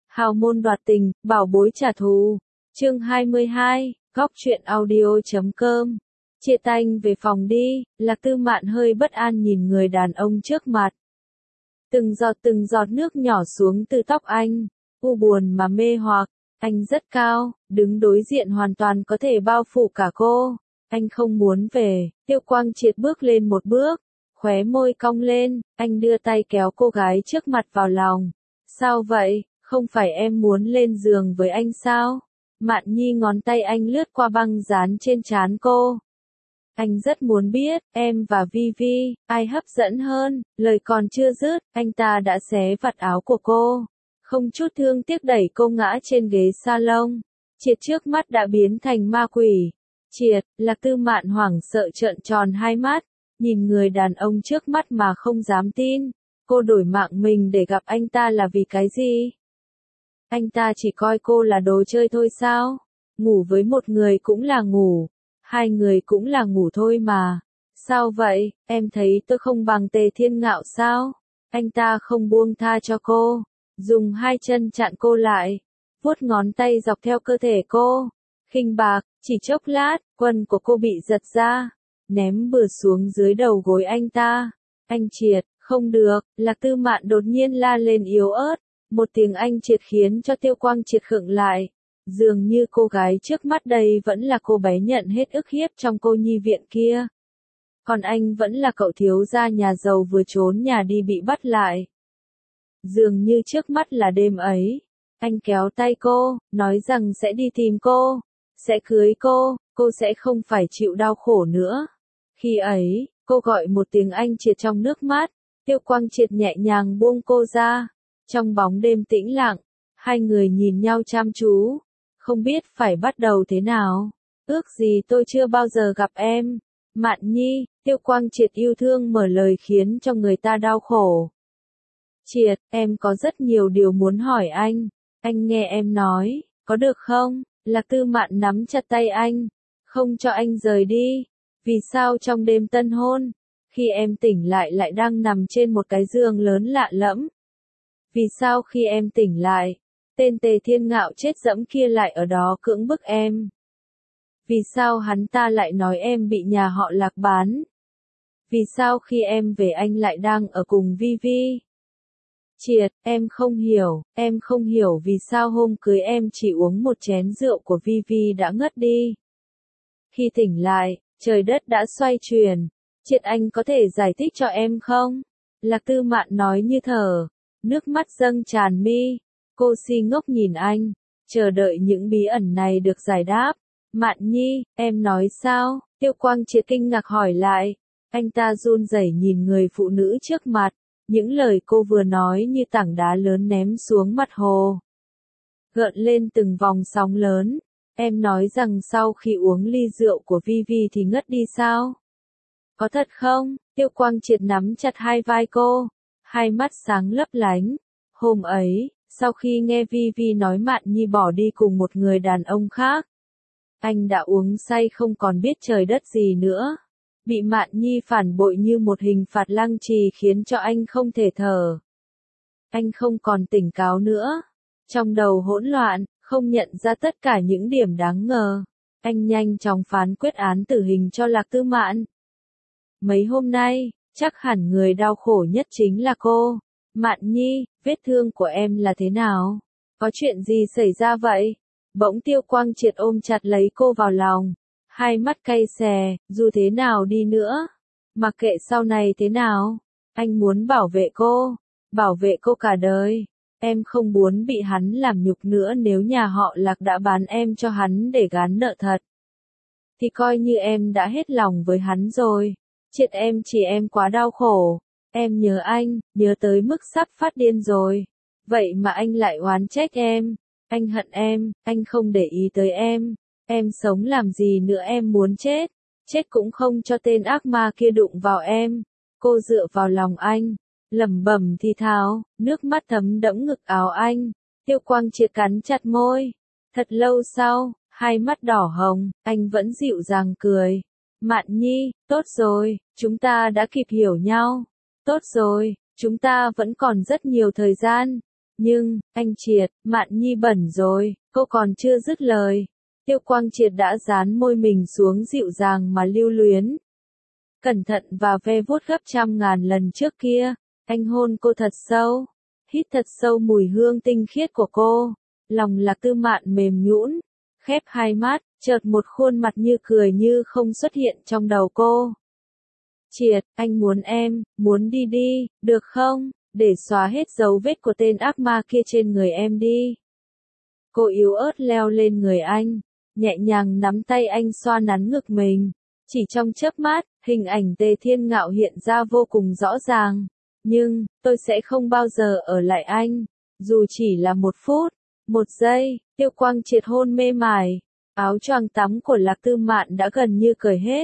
Hào môn đoạt tình, bảo bối trả thù. Chương 22, góc truyện audio.com. Chia tanh về phòng đi, Lạc Tư Mạn hơi bất an nhìn người đàn ông trước mặt. Từng giọt nước nhỏ xuống từ tóc anh, u buồn mà mê hoặc, anh rất cao, đứng đối diện hoàn toàn có thể bao phủ cả cô. Anh không muốn về, Tiêu Quang Triệt bước lên một bước, khóe môi cong lên, anh đưa tay kéo cô gái trước mặt vào lòng. Sao vậy, không phải em muốn lên giường với anh sao? Mạn Nhi ngón tay anh lướt qua băng dán trên trán cô. Anh rất muốn biết, em và Vi Vi, ai hấp dẫn hơn, lời còn chưa dứt, anh ta đã xé vạt áo của cô. Không chút thương tiếc đẩy cô ngã trên ghế salon. Triệt trước mắt đã biến thành ma quỷ. Triệt, Lạc Tư Mạn hoảng sợ trợn tròn hai mắt, nhìn người đàn ông trước mắt mà không dám tin. Cô đổi mạng mình để gặp anh ta là vì cái gì? Anh ta chỉ coi cô là đồ chơi thôi sao? Ngủ với một người cũng là ngủ, hai người cũng là ngủ thôi mà. Sao vậy, em thấy tôi không bằng Tề Thiên Ngạo sao? Anh ta không buông tha cho cô, dùng hai chân chặn cô lại, vuốt ngón tay dọc theo cơ thể cô. Khinh bạc, chỉ chốc lát, quần của cô bị giật ra, ném bừa xuống dưới đầu gối anh ta. Anh Triệt, không được, Lạc Tư Mạn đột nhiên la lên yếu ớt. Một tiếng anh Triệt khiến cho Tiêu Quang Triệt khựng lại. Dường như cô gái trước mắt đây vẫn là cô bé nhận hết ức hiếp trong cô nhi viện kia. Còn anh vẫn là cậu thiếu gia nhà giàu vừa trốn nhà đi bị bắt lại. Dường như trước mắt là đêm ấy. Anh kéo tay cô, nói rằng sẽ đi tìm cô, sẽ cưới cô sẽ không phải chịu đau khổ nữa. Khi ấy, cô gọi một tiếng anh Triệt trong nước mắt. Tiêu Quang Triệt nhẹ nhàng buông cô ra. Trong bóng đêm tĩnh lặng, hai người nhìn nhau chăm chú, không biết phải bắt đầu thế nào. Ước gì tôi chưa bao giờ gặp em. Mạn Nhi, Tiêu Quang Triệt yêu thương mở lời khiến cho người ta đau khổ. Triệt, em có rất nhiều điều muốn hỏi anh nghe em nói, có được không? Lạc Tư Mạn nắm chặt tay anh, không cho anh rời đi. Vì sao trong đêm tân hôn, khi em tỉnh lại lại đang nằm trên một cái giường lớn lạ lẫm? Vì sao khi em tỉnh lại, tên Tề Thiên Ngạo chết dẫm kia lại ở đó cưỡng bức em? Vì sao hắn ta lại nói em bị nhà họ Lạc bán? Vì sao khi em về anh lại đang ở cùng Vi Vi? Triệt, em không hiểu vì sao hôm cưới em chỉ uống một chén rượu của Vi Vi đã ngất đi. Khi tỉnh lại, trời đất đã xoay chuyển. Triệt, anh có thể giải thích cho em không? Lạc Tư Mạn nói như thở, nước mắt dâng tràn mi. Cô si ngốc nhìn anh, chờ đợi những bí ẩn này được giải đáp. Mạn Nhi, em nói sao? Tiêu Quang Triệt kinh ngạc hỏi lại. Anh ta run rẩy nhìn người phụ nữ trước mặt. Những lời cô vừa nói như tảng đá lớn ném xuống mặt hồ, gợn lên từng vòng sóng lớn. Em nói rằng sau khi uống ly rượu của Vi Vi thì ngất đi sao? Có thật không? Tiêu Quang Triệt nắm chặt hai vai cô, hai mắt sáng lấp lánh. Hôm ấy, sau khi nghe Vi Vi nói Mạn Nhi bỏ đi cùng một người đàn ông khác, anh đã uống say không còn biết trời đất gì nữa. Bị Mạn Nhi phản bội như một hình phạt lăng trì khiến cho anh không thể thở. Anh không còn tỉnh táo nữa. Trong đầu hỗn loạn, không nhận ra tất cả những điểm đáng ngờ. Anh nhanh chóng phán quyết án tử hình cho Lạc Tư Mạn. Mấy hôm nay, chắc hẳn người đau khổ nhất chính là cô. Mạn Nhi, vết thương của em là thế nào? Có chuyện gì xảy ra vậy? Bỗng Tiêu Quang Triệt ôm chặt lấy cô vào lòng. Hai mắt cay xè, dù thế nào đi nữa, mặc kệ sau này thế nào, anh muốn bảo vệ cô cả đời. Em không muốn bị hắn làm nhục nữa. Nếu nhà họ Lạc đã bán em cho hắn để gán nợ thật, thì coi như em đã hết lòng với hắn rồi. Triệt, em quá đau khổ. Em nhớ anh, nhớ tới mức sắp phát điên rồi. Vậy mà anh lại oán trách em. Anh hận em, anh không để ý tới em. Em sống làm gì nữa, em muốn chết. Chết cũng không cho tên ác ma kia đụng vào em. Cô dựa vào lòng anh, lẩm bẩm thì thào, nước mắt thấm đẫm ngực áo anh. Tiêu Quang Triệt cắn chặt môi. Thật lâu sau, hai mắt đỏ hồng, anh vẫn dịu dàng cười. Mạn Nhi, tốt rồi, chúng ta đã kịp hiểu nhau. Tốt rồi, chúng ta vẫn còn rất nhiều thời gian. Nhưng, anh Triệt, Mạn Nhi bẩn rồi, cô còn chưa dứt lời. Tiêu Quang Triệt đã dán môi mình xuống dịu dàng mà lưu luyến. Cẩn thận và ve vuốt gấp trăm ngàn lần trước kia, anh hôn cô thật sâu, hít thật sâu mùi hương tinh khiết của cô. Lòng Lạc Tư Mạn mềm nhũn, khép hai mắt, chợt một khuôn mặt như cười như không xuất hiện trong đầu cô. Triệt, anh muốn em, muốn đi đi, được không? Để xóa hết dấu vết của tên ác ma kia trên người em đi. Cô yếu ớt leo lên người anh, nhẹ nhàng nắm tay anh xoa nắn ngực mình. Chỉ trong chớp mắt, hình ảnh Tề Thiên Ngạo hiện ra vô cùng rõ ràng. Nhưng, tôi sẽ không bao giờ ở lại anh. Dù chỉ là 1 phút, 1 giây, Tiêu Quang Triệt hôn mê mải. Áo choàng tắm của Lạc Tư Mạn đã gần như cởi hết.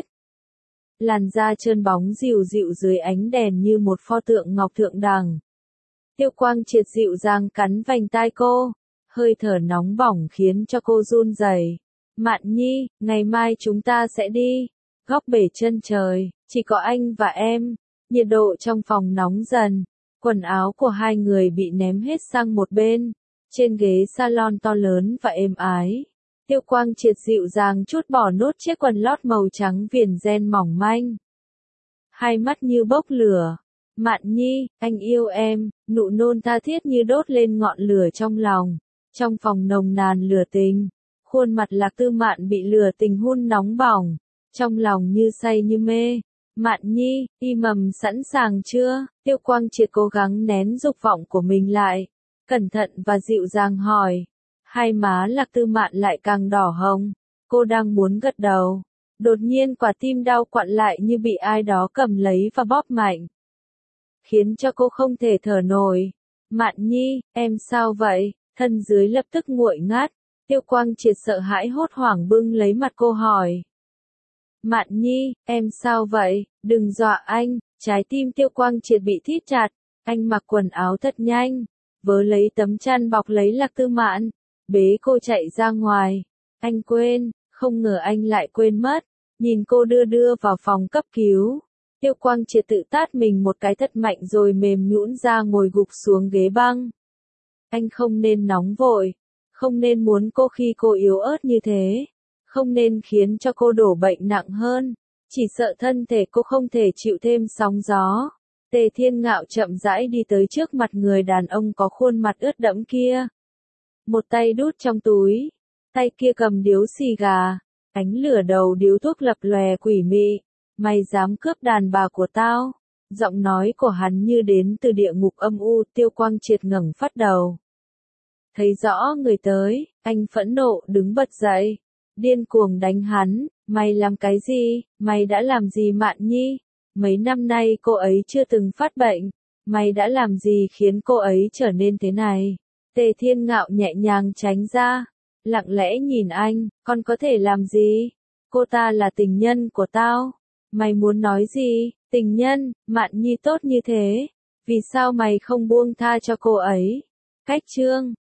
Làn da trơn bóng dịu dịu dưới ánh đèn như một pho tượng ngọc thượng đẳng. Tiêu Quang Triệt dịu dàng cắn vành tai cô. Hơi thở nóng bỏng khiến cho cô run rẩy. Mạn Nhi, ngày mai chúng ta sẽ đi. Góc bể chân trời, chỉ có anh và em. Nhiệt độ trong phòng nóng dần. Quần áo của hai người bị ném hết sang một bên. Trên ghế salon to lớn và êm ái. Tiêu Quang Triệt dịu dàng trút bỏ nốt chiếc quần lót màu trắng viền ren mỏng manh. Hai mắt như bốc lửa. Mạn Nhi, anh yêu em, nụ nôn tha thiết như đốt lên ngọn lửa trong lòng. Trong phòng nồng nàn lửa tình, khuôn mặt Lạc Tư Mạn bị lửa tình hun nóng bỏng, trong lòng như say như mê. Mạn Nhi, y mầm sẵn sàng chưa? Tiêu Quang Triệt cố gắng nén dục vọng của mình lại, cẩn thận và dịu dàng hỏi. Hai má Lạc Tư Mạn lại càng đỏ hồng, cô đang muốn gật đầu. Đột nhiên quả tim đau quặn lại như bị ai đó cầm lấy và bóp mạnh, khiến cho cô không thể thở nổi. Mạn Nhi, em sao vậy? Thân dưới lập tức nguội ngắt. Tiêu Quang Triệt sợ hãi hốt hoảng bưng lấy mặt cô hỏi. Mạn Nhi, em sao vậy? Đừng dọa anh. Trái tim Tiêu Quang Triệt bị thít chặt. Anh mặc quần áo thật nhanh, vớ lấy tấm chăn bọc lấy Lạc Tư Mạn, bế cô chạy ra ngoài. Anh quên, không ngờ anh lại quên mất. Nhìn cô đưa vào phòng cấp cứu. Tiêu Quang Triệt tự tát mình một cái thật mạnh rồi mềm nhũn ra ngồi gục xuống ghế băng. Anh không nên nóng vội, không nên muốn cô khi cô yếu ớt như thế, không nên khiến cho cô đổ bệnh nặng hơn, chỉ sợ thân thể cô không thể chịu thêm sóng gió. Tề Thiên Ngạo chậm rãi đi tới trước mặt người đàn ông có khuôn mặt ướt đẫm kia. Một tay đút trong túi, tay kia cầm điếu xì gà, ánh lửa đầu điếu thuốc lập lòe quỷ mị. Mày dám cướp đàn bà của tao? Giọng nói của hắn như đến từ địa ngục âm u. Tiêu Quang Triệt ngẩng phát đầu. Thấy rõ người tới, anh phẫn nộ đứng bật dậy, điên cuồng đánh hắn. Mày làm cái gì? Mày đã làm gì Mạn Nhi? Mấy năm nay cô ấy chưa từng phát bệnh. Mày đã làm gì khiến cô ấy trở nên thế này? Tề Thiên Ngạo nhẹ nhàng tránh ra, lặng lẽ nhìn anh. Con có thể làm gì? Cô ta là tình nhân của tao. Mày muốn nói gì? Tình nhân? Mạn Nhi tốt như thế, vì sao mày không buông tha cho cô ấy? Cách chương